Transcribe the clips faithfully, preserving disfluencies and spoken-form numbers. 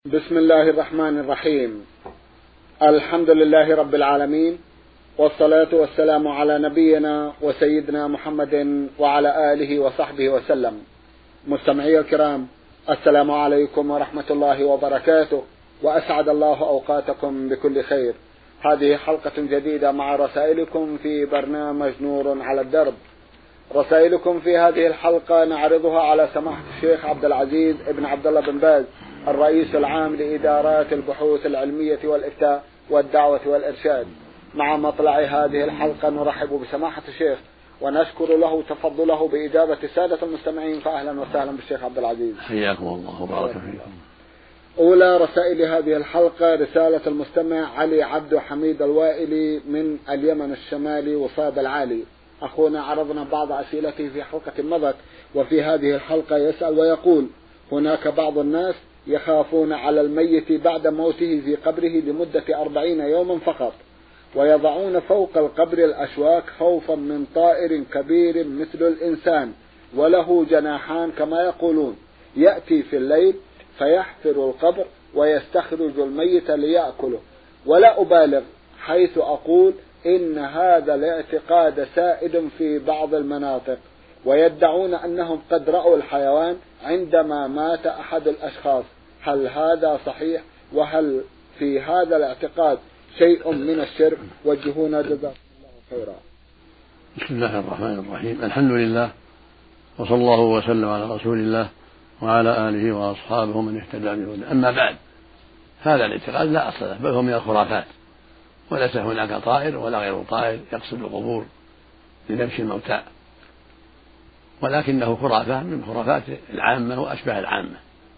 بسم الله الرحمن الرحيم. الحمد لله رب العالمين، والصلاة والسلام على نبينا وسيدنا محمد وعلى آله وصحبه وسلم. مستمعي الكرام، السلام عليكم ورحمة الله وبركاته، وأسعد الله أوقاتكم بكل خير. هذه حلقة جديدة مع رسائلكم في برنامج نور على الدرب. رسائلكم في هذه الحلقة نعرضها على سماحة الشيخ عبد العزيز ابن عبد الله بن باز، الرئيس العام لإدارات البحوث العلمية والإفتاء والدعوة والإرشاد. مع مطلع هذه الحلقة نرحب بسماحة الشيخ ونشكر له تفضله بإجابة السادة المستمعين، فأهلا وسهلا بالشيخ عبد العزيز. حياكم الله وبارك فيكم. أولى رسائل هذه الحلقة رسالة المستمع علي عبد حميد الوائلي من اليمن الشمالي وصاب العالي. أخونا عرضنا بعض أسئلته في حلقة مضت، وفي هذه الحلقة يسأل ويقول: هناك بعض الناس يخافون على الميت بعد موته في قبره لمدة أربعين يوما فقط، ويضعون فوق القبر الأشواك خوفا من طائر كبير مثل الإنسان وله جناحان كما يقولون، يأتي في الليل فيحفر القبر ويستخرج الميت ليأكله. ولا أبالغ حيث أقول إن هذا الاعتقاد سائد في بعض المناطق، ويدعون أنهم قد رأوا الحيوان عندما مات أحد الأشخاص. هل هذا صحيح؟ وهل في هذا الاعتقاد شيء من الشرك؟ وجهونا جزاكم الله خيرا. بسم الله الرحمن الرحيم. الحمد لله، وصلى الله وسلم على رسول الله وعلى آله وأصحابه من اهتدى بهداه. أما بعد، هذا الاعتقاد لا أصل له، بل هو من الخرافات، وليس هناك طائر ولا غير طائر يقصد القبور لنبش الموتى، ولكنه خرافة من خرافات العامة وأشباه العامة.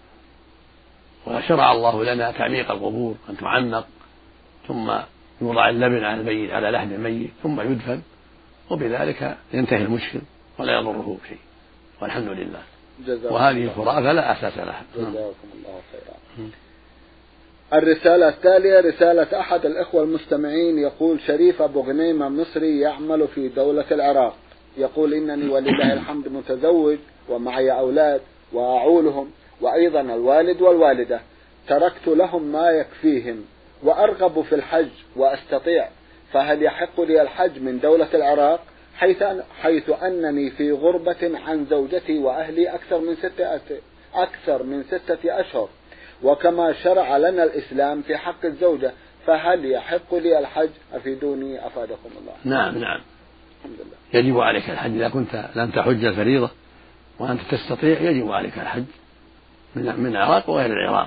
وشرع الله لنا تعميق القبور، أن تعمق ثم يوضع اللبن على الميت على لحم الميت ثم يدفن، وبذلك ينتهي المشكل ولا يضره شيء، والحمد لله. وهذه الخرافة لا أساس لها. جزاكم الله خيرا. الرسالة التالية رسالة أحد الإخوة المستمعين، يقول: شريف أبو غنيمة مصري يعمل في دولة العراق، يقول: إنني ولله الحمد متزوج ومعي أولاد وأعولهم، وأيضا الوالد والوالدة. تركت لهم ما يكفيهم وأرغب في الحج وأستطيع، فهل يحق لي الحج من دولة العراق حيث, أن حيث أنني في غربة عن زوجتي وأهلي أكثر من ستة أكثر من ستة أشهر، وكما شرع لنا الإسلام في حق الزوجة، فهل يحق لي الحج؟ أفيدوني أفادكم الله. نعم نعم، الحمد لله. يجب عليك الحج إذا كنت لم تحج الفريضة وأنت تستطيع، يجب عليك الحج من من العراق وغير العراق.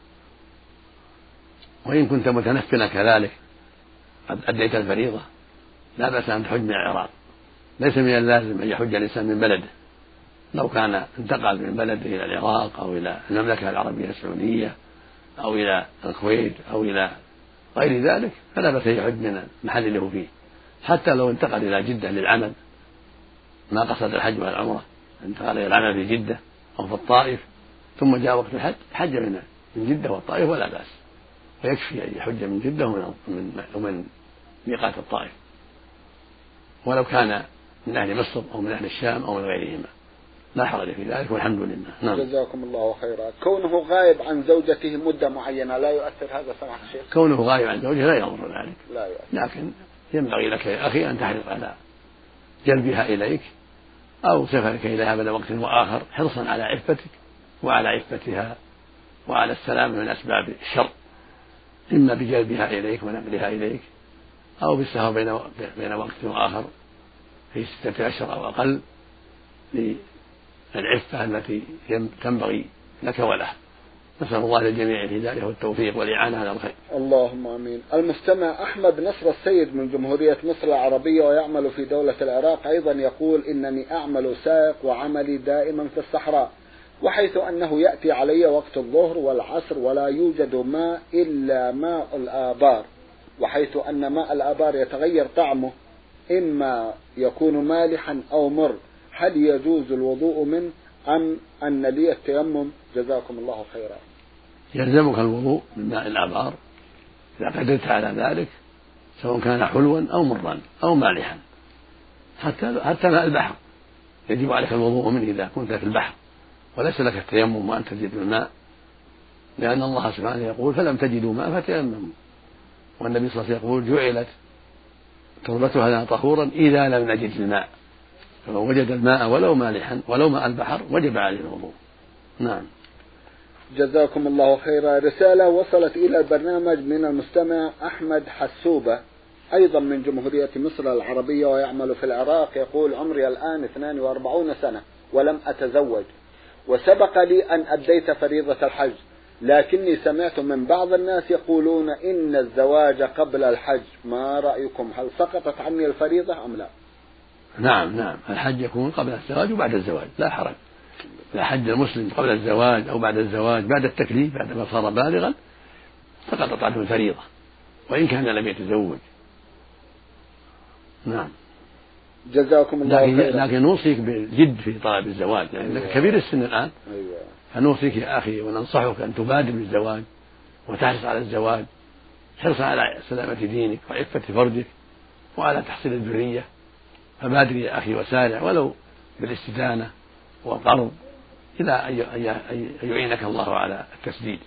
وإن كنت متنفلا كذلك قد أديت الفريضة، لا بأس أن تحج من العراق. ليس من اللازم أن يحج الإنسان من بلده، لو كان انتقل من بلده إلى العراق أو إلى المملكة العربية السعودية أو إلى الكويت أو إلى غير ذلك فلا بأس يحج من المحل اللي هو فيه. حتى لو انتقل إلى جدة للعمل، ما قصد الحج والعمرة، انتقل إلى العمل في جدة أو في الطائف ثم جاء وقت الحج، حج من من جدة والطائف ولا بأس، ويكفي أن يحج من جدة ومن ومن ميقات الطائف، ولو كان من أهل مصر أو من أهل الشام أو من غيرهما، لا حرج في ذلك، والحمد لله. نعم. جزاكم الله خيرا. كونه غائب عن زوجته مدة معينة لا يؤثر هذا سماحة الشيخ؟ كونه غائب عن زوجته لا يضر ذلك، لا يؤثر. لكن ينبغي لك يا أخي أن تحرص على جلبها إليك أو سفرك إليها بعد وقت وآخر، حرصا على عفتك وعلى عفتها وعلى السلام من أسباب الشر، إما بجلبها إليك ونقلها إليك أو بالسهر بين بين وقت وآخر في ستة أشهر أو أقل للعفة التي تنبغي لك ولها. نسأل الله للجميع الهداية والتوفيق والإعانة على الخير. اللهم آمين. المستمع أحمد نصر السيد من جمهورية مصر العربية ويعمل في دولة العراق أيضا، يقول: إنني أعمل سائق وعملي دائما في الصحراء، وحيث أنه يأتي علي وقت الظهر والعصر ولا يوجد ماء إلا ماء الآبار، وحيث أن ماء الآبار يتغير طعمه، إما يكون مالحا أو مر، هل يجوز الوضوء منه أم أن لي التيمم؟ جزاكم الله خيرا. يلزمك الوضوء من ماء الآبار إذا قدرت على ذلك، سواء كان حلوا أو مرا أو مالحا، حتى حتى ماء البحر يجب عليك الوضوء منه إذا كنت في البحر، وليس لك التيمم وأن تجد الماء لأن الله سبحانه يقول فلم تجدوا ماء فتيمموا، والنبي صلى الله عليه وسلم يقول جعلت تربتها لنا طهورا إذا لم نجد الماء، فمن وجد الماء ولو مالحا ولو ماء البحر وجب عليه الوضوء. نعم. جزاكم الله خيرا. رسالة وصلت إلى البرنامج من المستمع أحمد حسوبة أيضا من جمهورية مصر العربية ويعمل في العراق، يقول عمري الآن اثنين وأربعين سنة ولم أتزوج، وسبق لي أن أديت فريضة الحج، لكني سمعت من بعض الناس يقولون إن الزواج قبل الحج، ما رأيكم؟ هل سقطت عني الفريضة أم لا؟ نعم نعم، الحج يكون قبل الزواج وبعد الزواج لا حرج. إذا حج المسلم قبل الزواج أو بعد الزواج بعد التكليف بعد ما صار بالغا سقطت عنه الفريضة وإن كان لم يتزوج. نعم. جزاكم الله لكن خيرا. لكن نوصيك بالجد في طلب الزواج، لأنك يعني كبير السن الآن. أيوة. فنوصيك يا أخي وننصحك أن تبادر بالزواج وتحرص على الزواج حرصا على سلامة دينك وعفة فرجك وعلى تحصيل الذرية، فبادر يا أخي وسارع ولو بالاستدانة والقرض إلى أن يعينك الله على التسديد.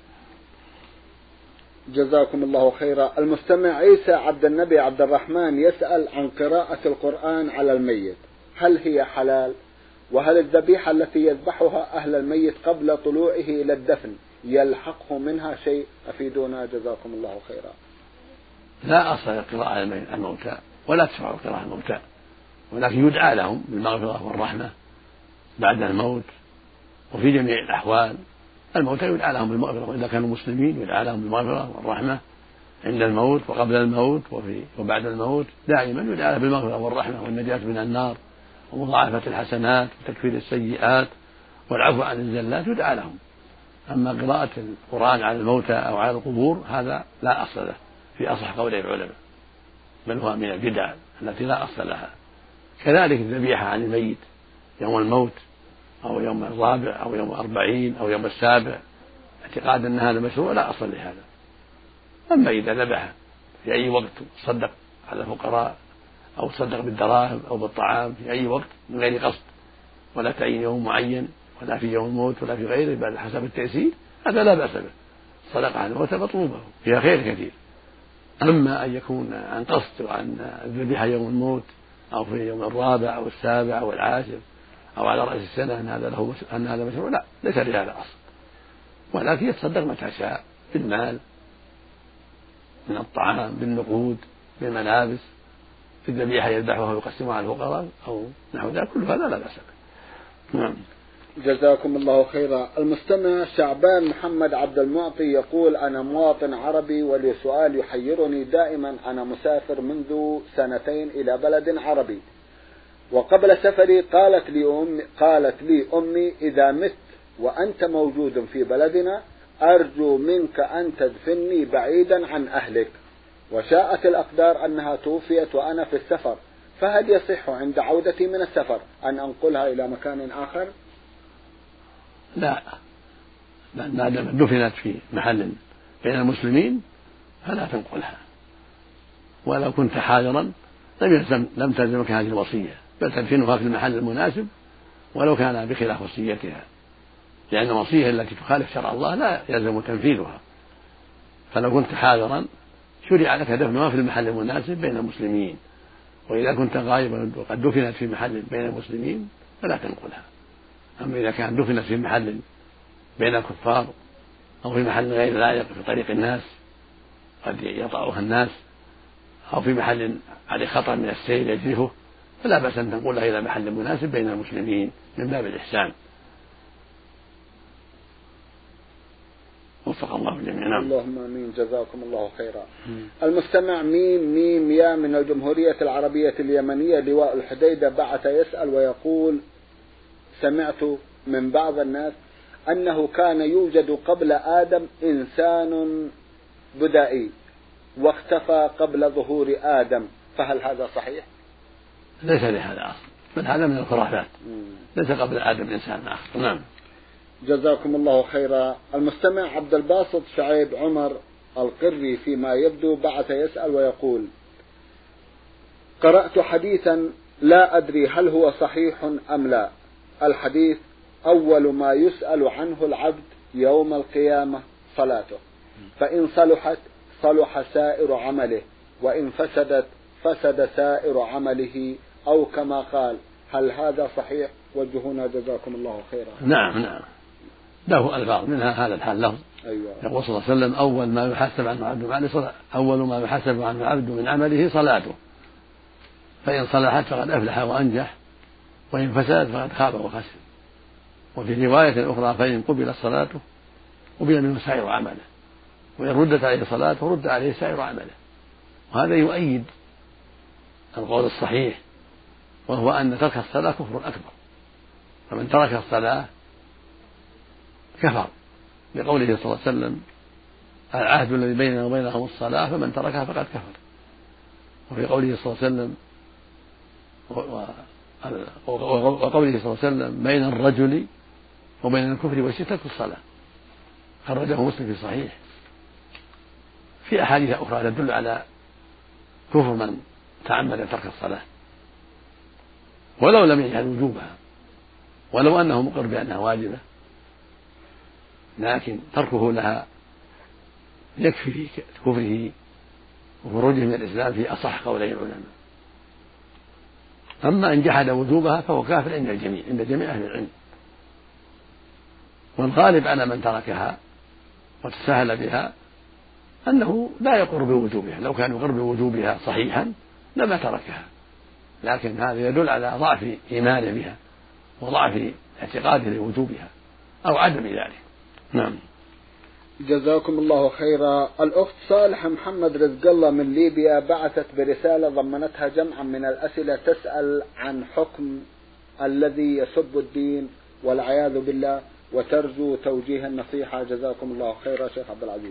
جزاكم الله خيرا. المستمع عيسى عبد النبي عبد الرحمن يسأل عن قراءة القرآن على الميت، هل هي حلال؟ وهل الذبيحة التي يذبحها أهل الميت قبل طلوعه إلى الدفن يلحقه منها شيء؟ أفيدونا جزاكم الله خيرا. لا أصل القراءة على الموتى ولا تشرع القراءة على الموتى، ولكن يدعى لهم بالمغفرة والرحمة بعد الموت، وفي جميع الأحوال الموتى يدعى لهم بالمغفرة، وإذا كانوا مسلمين يدعى لهم بالمغفرة والرحمة عند الموت وقبل الموت وفي وبعد الموت، دائما يدعى لهم بالمغفرة والرحمة والنجاة من النار ومضاعفة الحسنات وتكفير السيئات والعفو عن الزلات يدعى لهم. أما قراءة القرآن على الموتى أو على القبور هذا لا أصل له في أصح قولي العلماء، بل هو من البدع التي لا أصل لها. كذلك الذبيحة عن الميت يوم الموت أو يوم الرابع أو يوم الأربعين أو يوم السابع اعتقاد أن هذا مشروع لا أصل لهذا. أما إذا ذبح في أي وقت صدق على الفقراء أو صدق بالدراهم أو بالطعام في أي وقت من غير قصد ولا تعيين يوم معين ولا في يوم الموت ولا في غيره بل حسب التيسير، هذا لا بأس به، الصدقة عن الموت مطلوبة فيها خير كثير. أما أن يكون عن قصد وعن الذبيحة يوم الموت أو في يوم الرابع أو السابع أو العاشر أو على رأس السنة أن هذا له أن هذا مشروع، لا ليس لهذا أصل، ولكن يتصدق متى شاء بالمال من الطعام بالنقود بالملابس، في الذبيحة يذبحها ويقسمها على الفقراء أو نحو ذلك، كل هذا لا بأس به. نعم. جزاكم الله خيرا. المستمع شعبان محمد عبد المعطي يقول أنا مواطن عربي ولي سؤال يحيرني دائما، أنا مسافر منذ سنتين إلى بلد عربي، وقبل سفري قالت لي أمي, قالت لي أمي إذا مت وأنت موجود في بلدنا أرجو منك أن تدفني بعيدا عن أهلك، وشاءت الأقدار أنها توفيت وأنا في السفر، فهل يصح عند عودتي من السفر أن أنقلها إلى مكان آخر؟ لا، ما دام دفنت في محل بين المسلمين فلا تنقلها، ولو كنت حاضرا لم يلزم لم تلزمك هذه الوصية، بل تدفنها في المحل المناسب ولو كان بخلاف وصيتها، لأن الوصية التي تخالف شرع الله لا يلزم تنفيذها، فلو كنت حاضرا شرع لك دفنها في المحل المناسب بين المسلمين، وإذا كنت غائبا وقد دفنت في محل بين المسلمين فلا تنقلها. أما إذا كان دفنت في محل بين الكفار أو في محل غير لائق في طريق الناس قد يطأها الناس أو في محل عليه خطر من السيل يجرفه فلا بأس أن تنقلها إلى محل مناسب بين المسلمين من باب الإحسان. وفق الله الجميع. نعم. اللهم امين. جزاكم الله خيرا. المستمع ميم ميم يا من الجمهورية العربية اليمنية لواء الحديدة بعث يسأل ويقول سمعت من بعض الناس أنه كان يوجد قبل آدم إنسان بدائي واختفى قبل ظهور آدم، فهل هذا صحيح؟ ليس لهذا أصل، بل هذا من الخرافات، ليس قبل آدم إنسان آخر. نعم. جزاكم الله خيرا. المستمع عبد الباسط شعيب عمر القري فيما يبدو بعث يسأل ويقول قرأت حديثا لا أدري هل هو صحيح أم لا. الحديث أول ما يسأل عنه العبد يوم القيامة صلاته، فإن صلحت صلح سائر عمله، وإن فسدت فسد سائر عمله، أو كما قال. هل هذا صحيح؟ وجهونا جزاكم الله خيرا. نعم نعم، له ألفاظ منها هذا الحال لفظ. أيوة. يقول صلى الله عليه وسلم: أول ما يحاسب عنه العبد من صلاة أول ما يحاسب عنه العبد من عمله صلاته، فإن صلحت فقد أفلح وأنجح، وإن فسدت فقد خاب وخسر. وفي رواية أخرى: فإن قبلت صلاته قبل منه سائر عمله، وإن ردت عليه صلاته رد عليه سائر عمله. وهذا يؤيد القول الصحيح، وهو أن ترك الصلاة كفر أكبر، فمن ترك الصلاة كفر، لقوله صلى الله عليه وسلم: العهد الذي بيننا وبينهم الصلاة فمن تركها فقد كفر. وفي قوله صلى الله عليه وسلم وقوله صلى الله عليه وسلم: بين الرجل وبين الكفر والشرك ترك الصلاة، خرجه مسلم في صحيح. في أحاديث أخرى تدل على كفر من تعمد ترك الصلاة ولو لم يجعل وجوبها، ولو أنه مقر بأنها واجبة، لكن تركه لها يكفي في كفره وخروجه من الإسلام في أصح قولي العلماء. أما إن جحد وجوبها فهو كافر عند الجميع عند جميع أهل العلم. والغالب على من تركها وتساهل بها أنه لا يقر بوجوبها، لو كان يقر بوجوبها صحيحا لما تركها، لكن هذا يدل على ضعف إيمانه بها وضعف اعتقاده لوجوبها أو عدم ذلك. نعم. جزاكم الله خيرا. الأخت صالحة محمد رزق الله من ليبيا بعثت برسالة ضمنتها جمعا من الأسئلة تسأل عن حكم الذي يسب الدين والعياذ بالله، وترجو توجيه النصيحة. جزاكم الله خيرا شيخ عبد العزيز.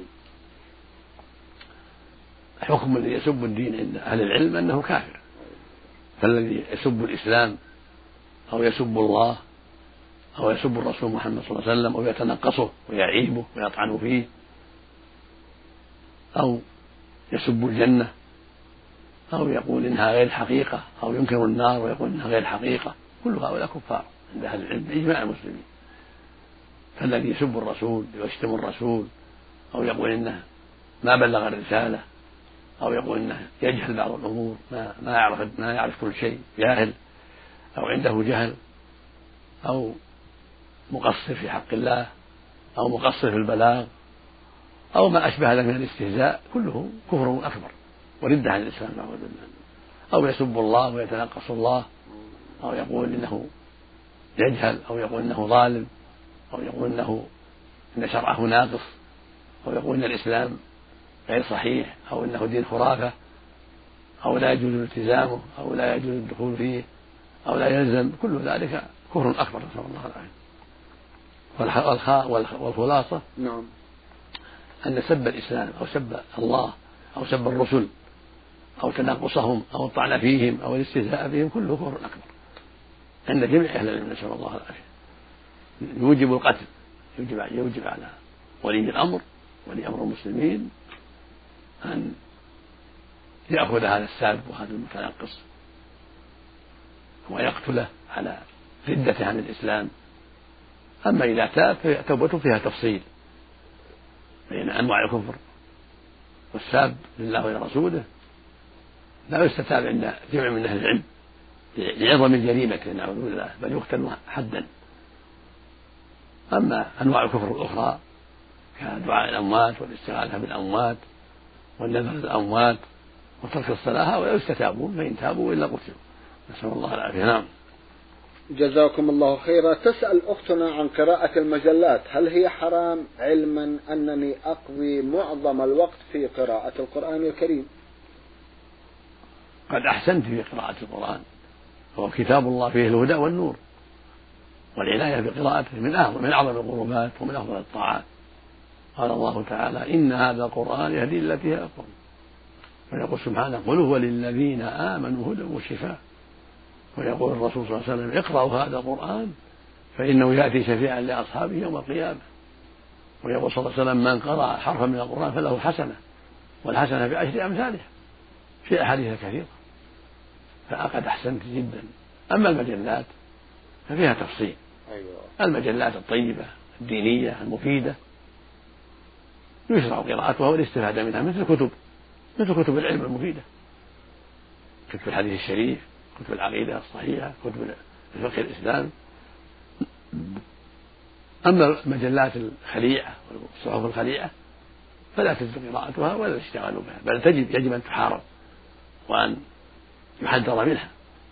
حكم الذي يسب الدين عند أهل العلم أنه كافر، فالذي يسب الإسلام أو يسب الله أو يسب الرسول محمد صلى الله عليه وسلم أو يتنقصه ويعيبه ويطعن فيه أو يسب الجنة أو يقول إنها غير حقيقة أو ينكر النار ويقول إنها غير حقيقة، كل هؤلاء كفار عند أهل العلم بإجماع المسلمين. فالذي يسب الرسول ويشتم الرسول أو يقول إنه ما بلغ الرسالة أو يقول إنه يجهل بعض الأمور، ما ما يعرف ما يعرف كل شيء، جاهل أو عنده جهل أو مقصر في حق الله أو مقصر في البلاغ أو ما أشبه ذلك من الاستهزاء، كله كفر أكبر وردة عن الإسلام، أو يسب الله ويتنقص الله أو يقول إنه يجهل أو يقول إنه ظالم أو يقول إنه إن شرعه ناقص أو يقول إن الإسلام غير صحيح أو إنه دين خرافة أو لا يجوز التزامه أو لا يجوز الدخول فيه أو لا يلزم، كل ذلك كفر أكبر نسأل الله العافية. والخلاصة نعم أن سب الإسلام أو سب الله أو سب الرسل أو تناقصهم أو الطعن فيهم أو الاستهزاء بهم كله كفر أكبر عند جميع أهل العلم نسأل الله العافية. يوجب القتل، يوجب يوجب على ولي الأمر ولي أمر المسلمين أن يأخذ هذا الساب وهذا المتنقص ويقتله على ردته عن الإسلام. أما إذا تاب فتوبته فيها تفصيل بين أنواع الكفر، والساب لله ولرسوله لا يستتاب عند جمع من أهل العلم لعظم جريمته نعوذ بالله، بل يقتل حدا. أما أنواع الكفر الأخرى كدعاء الأموات والاستغاثة بالأموات والنذر للأموات وترك الصلاة هؤلاء يستتابون، فإن تابوا إلا قتلوا نسأل الله العافية. نعم. جزاكم الله خيرا. تسأل أختنا عن قراءة المجلات، هل هي حرام علما أنني أقضي معظم الوقت في قراءة القرآن الكريم؟ قد أحسنت في قراءة القرآن، وهو كتاب الله فيه الهدى والنور، والعناية بقراءته من أعظم من أعظم القربات ومن أفضل الطاعات. قال الله تعالى: إن هذا القرآن يهدي للتي هي أقوم. ويقول سبحانه: قل هو للذين آمنوا هدى وشفاء. ويقول الرسول صلى الله عليه وسلم: اقرأوا هذا القرآن فإنه يأتي شفيعا لأصحابه يوم القيامة. ويقول صلى الله عليه وسلم: من قرأ حرفا من القرآن فله حسنة والحسنة بعشر أمثالها، في أحاديث كثيرة. فقد أحسنت جدا. أما المجلات ففيها تفصيل. أيوة. المجلات الطيبة الدينية المفيدة يشرع قراءتها والاستفادة منها مثل كتب مثل كتب العلم المفيدة، كتب الحديث الشريف، كتب العقيدة الصحيحة، كتب فقه الإسلام. أما المجلات الخليعة والصحف الخليعة فلا تجوز قراءتها ولا الاشتغال بها، بل تجب يجب أن تحارب وأن يحذر منها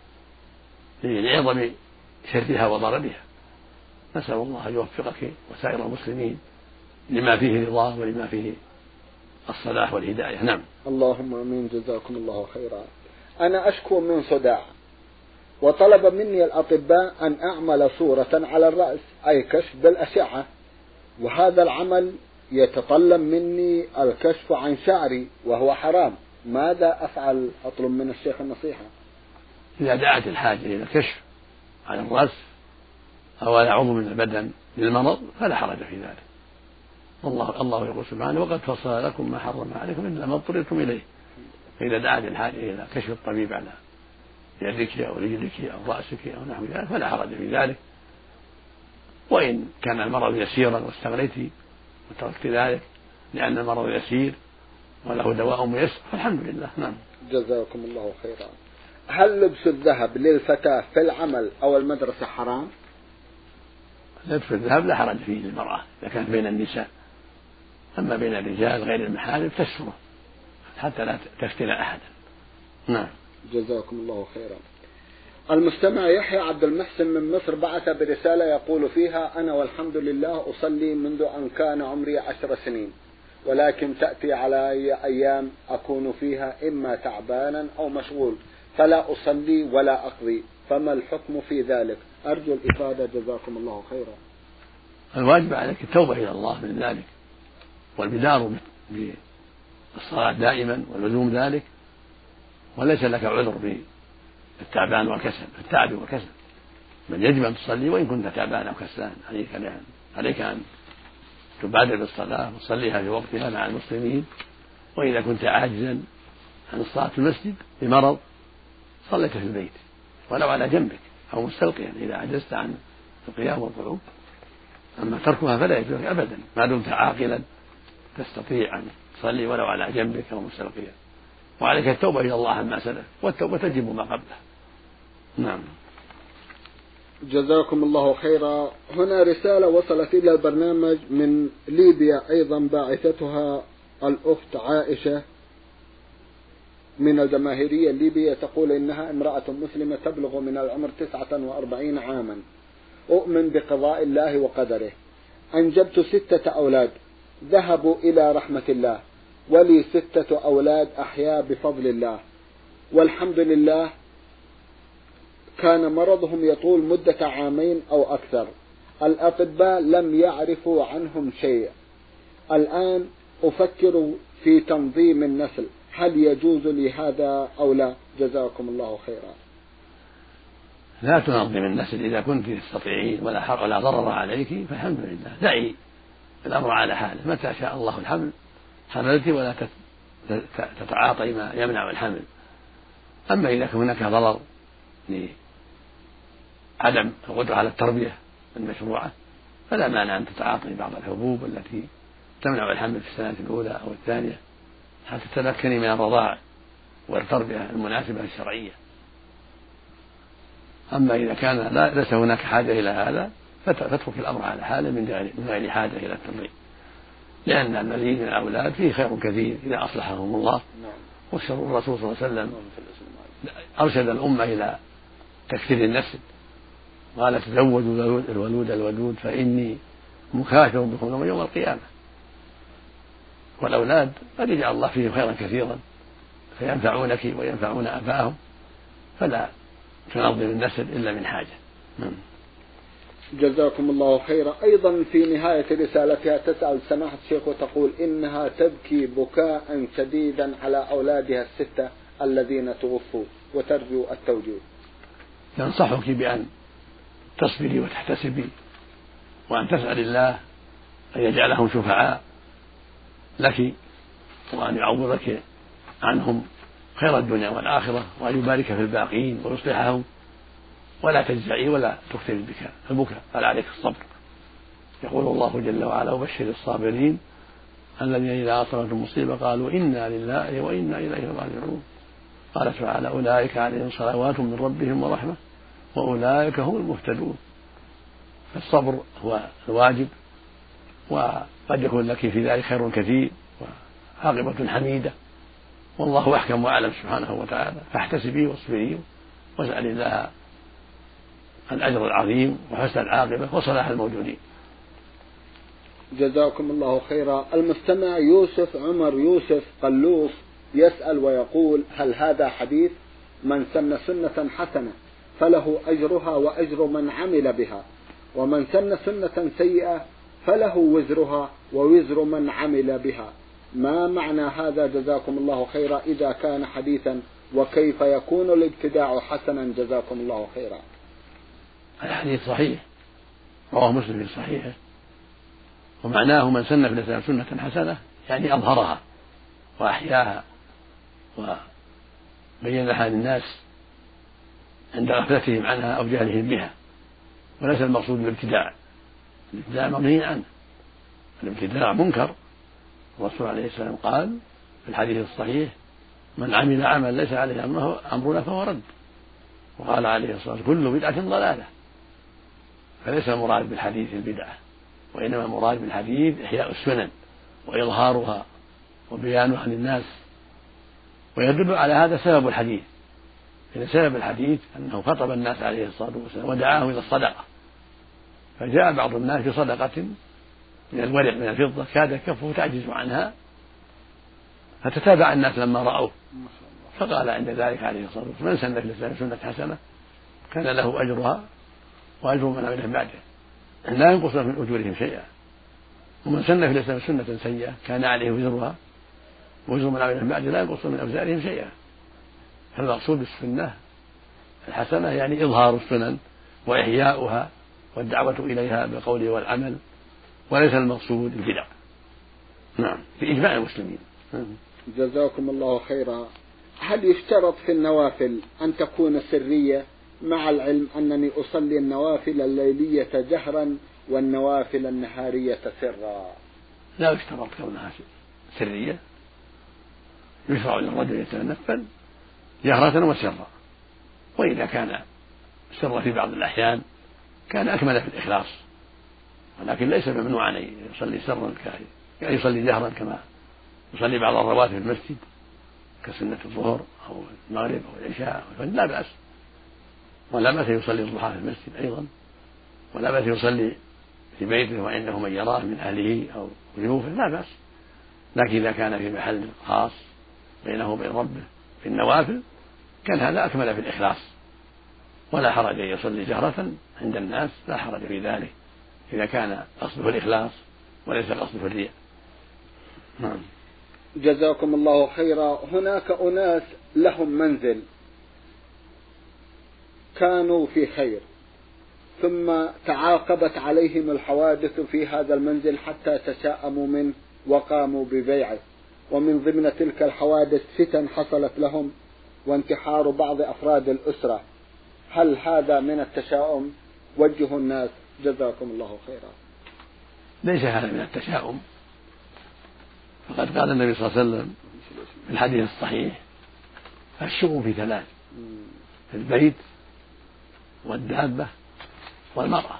لعظم شرها وضررها. نسأل الله أن يوفقك وسائر المسلمين لما فيه رضاه ولما فيه الصلاح والهداية. نعم. اللهم آمين. جزاكم الله خيرا. أنا أشكو من صداع، وطلب مني الأطباء أن أعمل صورة على الرأس أي كشف بالأشعة، وهذا العمل يتطلب مني الكشف عن شعري وهو حرام، ماذا أفعل؟ أطلب من الشيخ النصيحة. إذا دعت الحاجة إلى الكشف على الرأس أو على عضو من البدن للمرض فلا حرج في ذلك. الله الله يقول سبحانه: وقد فصل لكم ما حرم عليكم إلا ما اضطررتم إليه. فإذا دعت الحاجة إلى كشف الطبيب على يدك أو رجلك أو رأسك أو نحو ذلك فلا حرج في ذلك. وإن كان المرض يسيرا واستغنيت وتركت ذلك لأن المرض يسير وله دواء ميسر فالحمد لله. نعم. جزاكم الله خيرا. هل لبس الذهب للفتاة في العمل أو المدرسة حرام؟ لبس الذهب لا حرج فيه للمرأة إذا كانت بين النساء، أما بين الرجال غير المحارم تستره حتى لا تفتن أحدا. نعم. جزاكم الله خيرا. المستمع يحيى عبد المحسن من مصر بعث برسالة يقول فيها: أنا والحمد لله أصلي منذ أن كان عمري عشر سنين، ولكن تأتي علي أيام أكون فيها إما تعبانا أو مشغول فلا أصلي ولا أقضي، فما الحكم في ذلك؟ أرجو الإفادة جزاكم الله خيرا. الواجب عليك التوبة إلى الله من ذلك والبدار بالصلاة دائما واللزوم ذلك، وليس لك عذر في التعبان والكسل، التعب والكسل، بل يجب أن تصلي وإن كنت تعبان أو كسلان. عليك عليك أن تبادر بالصلاة وتصليها في وقتها مع المسلمين، وإذا كنت عاجزا عن الصلاة في المسجد بمرض صليت في البيت ولو على جنبك أو مستلقيا إذا عجزت عن القيام والقعود. أما تركها فلا يجوز أبدا ما دمت عاقلا تستطيع أن تصلي ولو على جنبك أو مستلقيا، وعليك التوبة إلى الله عما سلف، والتوبة تجب ما قبله. نعم. جزاكم الله خيرا. هنا رسالة وصلت إلى البرنامج من ليبيا أيضا باعثتها الأخت عائشة من الجماهيرية الليبية، تقول إنها امرأة مسلمة تبلغ من العمر تسعة وأربعين عاما، أؤمن بقضاء الله وقدره، أنجبت ستة أولاد ذهبوا إلى رحمة الله، ولي ستة أولاد أحياء بفضل الله والحمد لله. كان مرضهم يطول مدة عامين أو أكثر، الأطباء لم يعرفوا عنهم شيء. الآن أفكر في تنظيم النسل، هل يجوز لي هذا أو لا؟ جزاكم الله خيرا. لا تنظم النسل إذا كنت تستطيعين ولا حر ولا ضرر عليك فالحمد لله، دعي الأمر على حاله، متى شاء الله الحمل حملت ولا تتعاطي ما يمنع الحمل. أما إذا كان هناك ضرر لعدم القدرة على التربية المشروعة فلا مانع أن تتعاطي بعض الحبوب التي تمنع الحمل في السنة الأولى أو الثانية حتى تتمكني من الرضاع والتربية المناسبة الشرعية. أما إذا كان لا ليس هناك حاجة إلى هذا فاترك الأمر على حاله من غير حاجة إلى التنظيم، لأن المزيد من الأولاد فيه خير كثير إذا أصلحهم الله. والشر الرسول صلى الله عليه وسلم أرشد الأمة إلى تكثير النسل، قال: تزوجوا الولود الودود فإني مكاثر بكم يوم القيامة. والأولاد قد يجعل الله فيهم خيرا كثيرا فينفعونك وينفعون أباهم، فلا تنظم النسل إلا من حاجة. جزاكم الله خيرا. أيضا في نهاية رسالتها تسأل سماحة الشيخ وتقول إنها تبكي بكاء شديدا على أولادها الستة الذين توفوا وترجو التوجيه. ننصحك بأن تصبري وتحتسبي وأن تسأل الله أن يجعلهم شفعاء لك وأن يعوضك عنهم خير الدنيا والآخرة وأن يبارك في الباقين ويصلحهم، ولا تجزعي ولا تكثري البكاء البكاء بل عليك الصبر. يقول الله جل وعلا: وبشر الصابرين الذين إذا أصابتهم مصيبة قالوا إنا لله وإنا إليه راجعون. قال تعالى أولئك عليهم صلوات من ربهم ورحمة وأولئك هم المهتدون. فالصبر هو الواجب، وقد يكون لك في ذلك خير كثير وعاقبة حميدة، والله أحكم وأعلم سبحانه وتعالى. فاحتسبي واصبري واسأل الله الأجر العظيم وحسن العاقبة وصلاح الموجودين. جزاكم الله خيرا. المستمع يوسف عمر يوسف قلوف يسأل ويقول: هل هذا حديث من سن سنة حسنة فله أجرها وأجر من عمل بها، ومن سن سنة سيئة فله وزرها ووزر من عمل بها، ما معنى هذا جزاكم الله خيرا إذا كان حديثا، وكيف يكون الابتداع حسنا جزاكم الله خيرا؟ الحديث صحيح، رواه مسلم في صحيحه، ومعناه من سن في الإسلام سنة حسنة يعني أظهرها وأحياها وبين لها للناس عند غفلتهم عنها أو جهلهم بها، وليس المقصود الابتداع. الابتداع منهي عنه، الابتداع منكر. الرسول عليه السلام قال في الحديث الصحيح: من عمل عمل ليس عليه أمرنا فهو رد. وقال عليه الصلاة والسلام: كل بدعة ضلالة. فليس المراد بالحديث البدعة، وإنما المراد بالحديث إحياء السنن وإظهارها وبيانها للناس. ويدل على هذا سبب الحديث، إن سبب الحديث أنه خطب الناس عليه الصلاة والسلام ودعاهم إلى الصدقة، فجاء بعض الناس بصدقة من الورق من الفضة كاد كفه تعجز عنها، فتتابع الناس لما رأوه، فقال عند ذلك عليه الصلاة والسلام: من سن في الإسلام سنة حسنة كان له أجرها وأجر من عمل بعده لا ينقص من أجورهم شيئا، ومن سن في الإسلام سنة سيئة كان عليه وزرها وزر من عمل بعده لا ينقص من أوزارهم شيئا. فالمقصود بالسنة الحسنة يعني إظهار السنن وإحياؤها والدعوة إليها بالقول والعمل، وليس المقصود البدع. نعم، في إجماع المسلمين. جزاكم الله خيرا. هل يشترط في النوافل أن تكون سرية، مع العلم أنني أصلي النوافل الليلية جهرا والنوافل النهارية سرا؟ لا يشترط كونها سرية، يشرع للرجل يتنفل جهرة وسرا، وإذا كان سر في بعض الأحيان كان أكمل في الإخلاص، ولكن ليس ممنوعا أن يصلي سرا يعني يصلي جهرا كما يصلي بعض الرواتب في المسجد كسنة الظهر أو المغرب أو العشاء، لا بأس، ولا بأس يصلي الضحى في المسجد أيضا، ولا بأس يصلي في بيته وعنده من يراه من أهله أو ضيوفه، لا بأس. لكن إذا كان في محل خاص بينه وبين ربه في النوافل كان هذا أكمل في الإخلاص، ولا حرج أن يصلي جهرة عند الناس، لا حرج في ذلك إذا كان قصده الإخلاص وليس قصده الرياء. نعم. جزاكم الله خيرا. هناك أناس لهم منزل كانوا في خير، ثم تعاقبت عليهم الحوادث في هذا المنزل حتى تشاءموا منه وقاموا ببيعه، ومن ضمن تلك الحوادث فتن حصلت لهم وانتحار بعض أفراد الأسرة. هل هذا من التشاؤم؟ وجهوا الناس جزاكم الله خيرا. ليس هذا من التشاؤم، فقد قال النبي صلى الله عليه وسلم في الحديث الصحيح: الشؤم في ثلاث: في البيت والدابة والمرأة.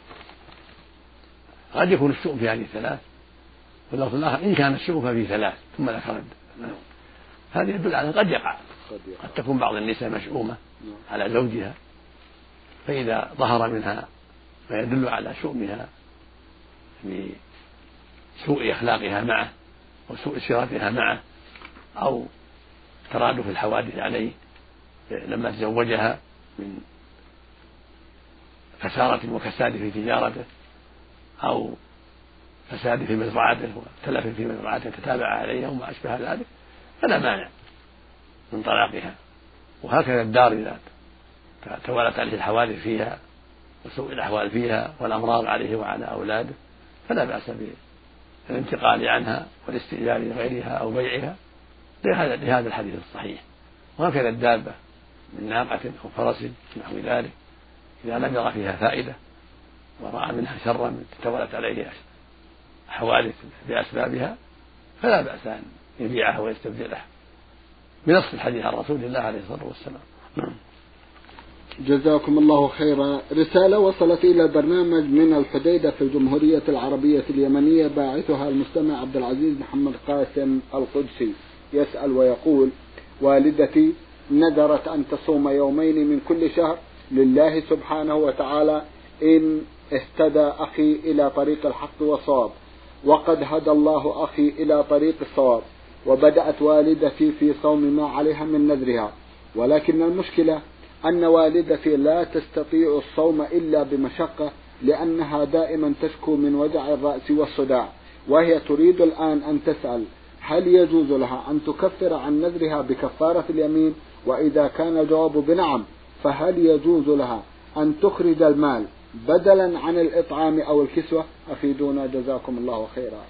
قد يكون الشؤم في هذه الثلاث، واللفظ الآخر إن كان الشؤم ففي ثلاث، ثم ذكر هذا يدل على قد يقع، قد تكون بعض النساء مشؤومة على زوجها، فإذا ظهر منها ما يدل على شؤمها بسوء أخلاقها معه وسوء سيرتها معه أو ترادف الحوادث عليه لما تزوجها من خسارة وكساد في تجارته أو فساد في مزرعته وتلف في مزرعته تتابع عليها وما أشبه ذلك، فلا مانع من طلاقها. وهكذا الدار إذا توالت عليه الحوادث فيها وسوء الأحوال فيها والأمراض عليه وعلى أولاده فلا بأس بالانتقال عنها والاستئجار لغيرها أو بيعها لهذا الحديث الصحيح. وهكذا الدابة من ناقة أو فرس نحو ذلك إذا لم يرى فيها فائدة ورأى منها شرا تتولت عليه حوادث بأسبابها فلا بأس أن يبيعها ويستبدلها بنص الحديث عن رسول الله عليه الصلاة والسلام. نعم. جزاكم الله خيرا. رسالة وصلت إلى البرنامج من الحديدة في الجمهورية العربية اليمنية، باعثها المستمع عبد العزيز محمد قاسم القدسي، يسأل ويقول: والدتي نذرت أن تصوم يومين من كل شهر لله سبحانه وتعالى إن اهتدى أخي إلى طريق الحق والصواب، وقد هدى الله أخي إلى طريق الصواب، وبدأت والدتي في صوم ما عليها من نذرها، ولكن المشكلة أن والدتي لا تستطيع الصوم إلا بمشقة، لأنها دائما تشكو من وجع الرأس والصداع، وهي تريد الآن أن تسأل: هل يجوز لها أن تكفر عن نذرها بكفارة اليمين؟ وإذا كان الجواب بنعم، فهل يجوز لها أن تخرج المال بدلا عن الإطعام أو الكسوة؟ أفيدونا جزاكم الله خيرا.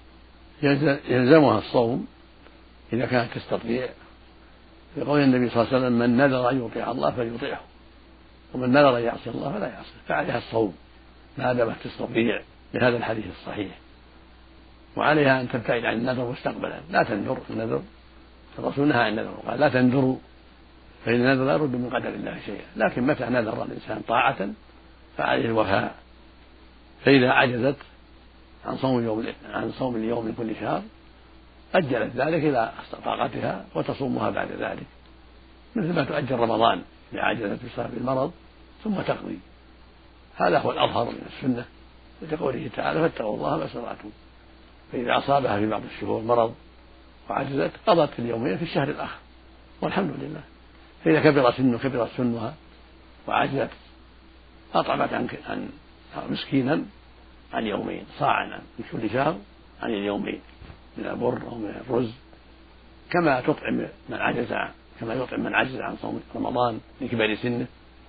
يلزمها الصوم إذا كانت تستطيع، يقول النبي صلى الله عليه وسلم: من نذر أن يطيع الله فليطيعه، ومن نذر أن يعصي الله فلا يعصيه، فعليها الصوم ما دامت تستطيع لهذا الحديث الصحيح. وعليها أن تبتعد عن النذر مستقبلا، لا تنذر النذر، الرسول نهى عن النذر وقال: لا تنذروا فإن النذر لا يرد من قدر الله شيئا. لكن متى نذر الإنسان طاعة فعليه الوفاء، فإذا عجزت عن صوم اليوم عن صوم اليوم من كل شهر أجلت ذلك إلى طاقتها وتصومها بعد ذلك، مثل ما تؤجل رمضان إذا عجزت بسبب المرض ثم تقضي. هذا هو الأظهر من السنة، لقوله تعالى: فاتقوا الله ما استطعتم. فإذا أصابها في بعض الشهور مرض وعجزت قضت في اليومين في الشهر الآخر، والحمد لله. فإذا كبر سنه كبر سنها وعجزت أطعمت عن مسكينا عن يومين، صاعا من كل شهر عن اليومين من البر أو من الرز، كما تطعم من عجز كما يطعم من عجز عن صوم رمضان لكبر سنه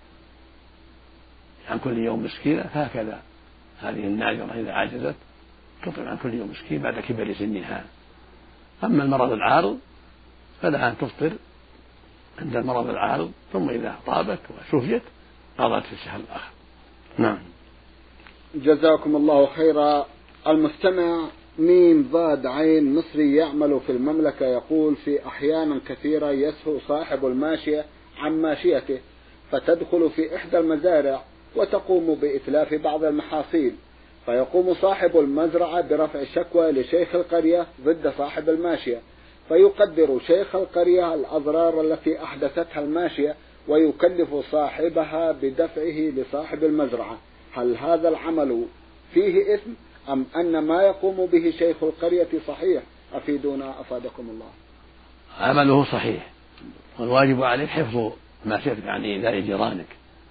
عن كل يوم مسكينة، فهكذا هذه الناذرة إذا عجزت تطعم عن كل يوم مسكين بعد كبر سنها. أما المرض العارض فلها أن تفطر عند المرض العارض، ثم إذا طابت وشفيت قضت في الشهر الآخر. نعم. جزاكم الله خيرا. المستمع ميم ضاد عين مصري يعمل في المملكة يقول: في أحيانا كثيرة يسهو صاحب الماشية عن ماشيته فتدخل في إحدى المزارع وتقوم بإتلاف بعض المحاصيل، فيقوم صاحب المزرعة برفع شكوى لشيخ القرية ضد صاحب الماشية، فيقدر شيخ القرية الأضرار التي أحدثتها الماشية ويكلف صاحبها بدفعه لصاحب المزرعة. هل هذا العمل فيه إثم أم أن ما يقوم به شيخ القرية صحيح؟ أفيدونا أفادكم الله. عمله صحيح، والواجب عليك حفظ ماشيتك عن إيذاء جيرانك،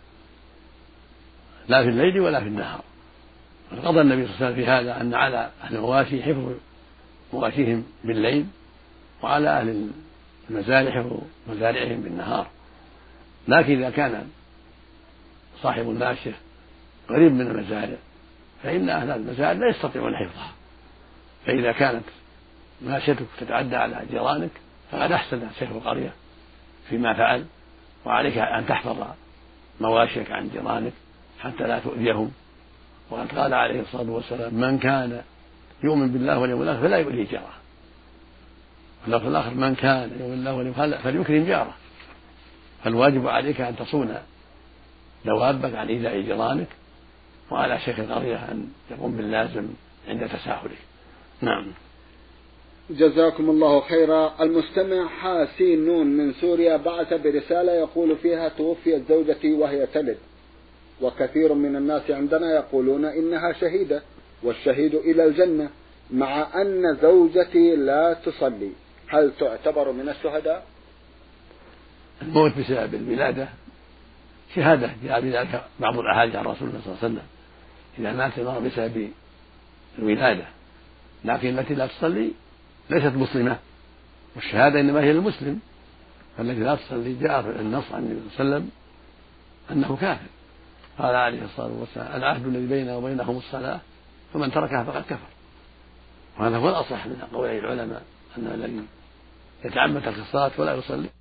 لا في الليل ولا في النهار. قضى النبي صلى الله عليه وسلم في هذا أن على أهل المواشي حفظ مواشيهم بالليل، وعلى أهل المزارع حفظ مزارعهم بالنهار. لكن إذا كان صاحب الماشية قريب من المزارع فإن أهل المزارع لا يستطيعون حفظها، فإذا كانت ماشيتك تتعدى على جيرانك فقد أحسن شيخ القرية فيما فعل، وعليك أن تحفظ مواشيك عن جيرانك حتى لا تؤذيهم. وقد قال عليه الصلاة والسلام: من كان يؤمن بالله واليوم الآخر فلا يؤذي جاره، واللفظ الآخر: من كان يؤمن بالله واليوم الآخر فليكرم جاره. فالواجب عليك أن تصون دوابك عن إيذاء جيرانك، وعلى شيخ القرية أن يقوم باللازم عند تساهلك. نعم. جزاكم الله خيرا. المستمع حاسين نون من سوريا بعث برسالة يقول فيها: توفيت زوجتي وهي تلد، وكثير من الناس عندنا يقولون إنها شهيدة والشهيد إلى الجنة، مع أن زوجتي لا تصلي، هل تعتبر من الشهداء؟ الموت بسبب الولادة شهادة، جاء بذلك بعض الأحاديث عن رسول الله صلى الله عليه وسلم: إذا مات المرء بسبب الولادة. لكن التي لا تصلي ليست مسلمة، والشهادة إنما هي للمسلم، فالتي لا تصلي جاء النص عن النبي صلى الله عليه وسلم أنه كافر. قال عليه الصلاة والسلام: العهد الذي بيننا وبينهم الصلاة فمن تركها فقد كفر. وهذا هو الأصح من قول العلماء، أن الذي يتعمد ترك الصلاة ولا يصلي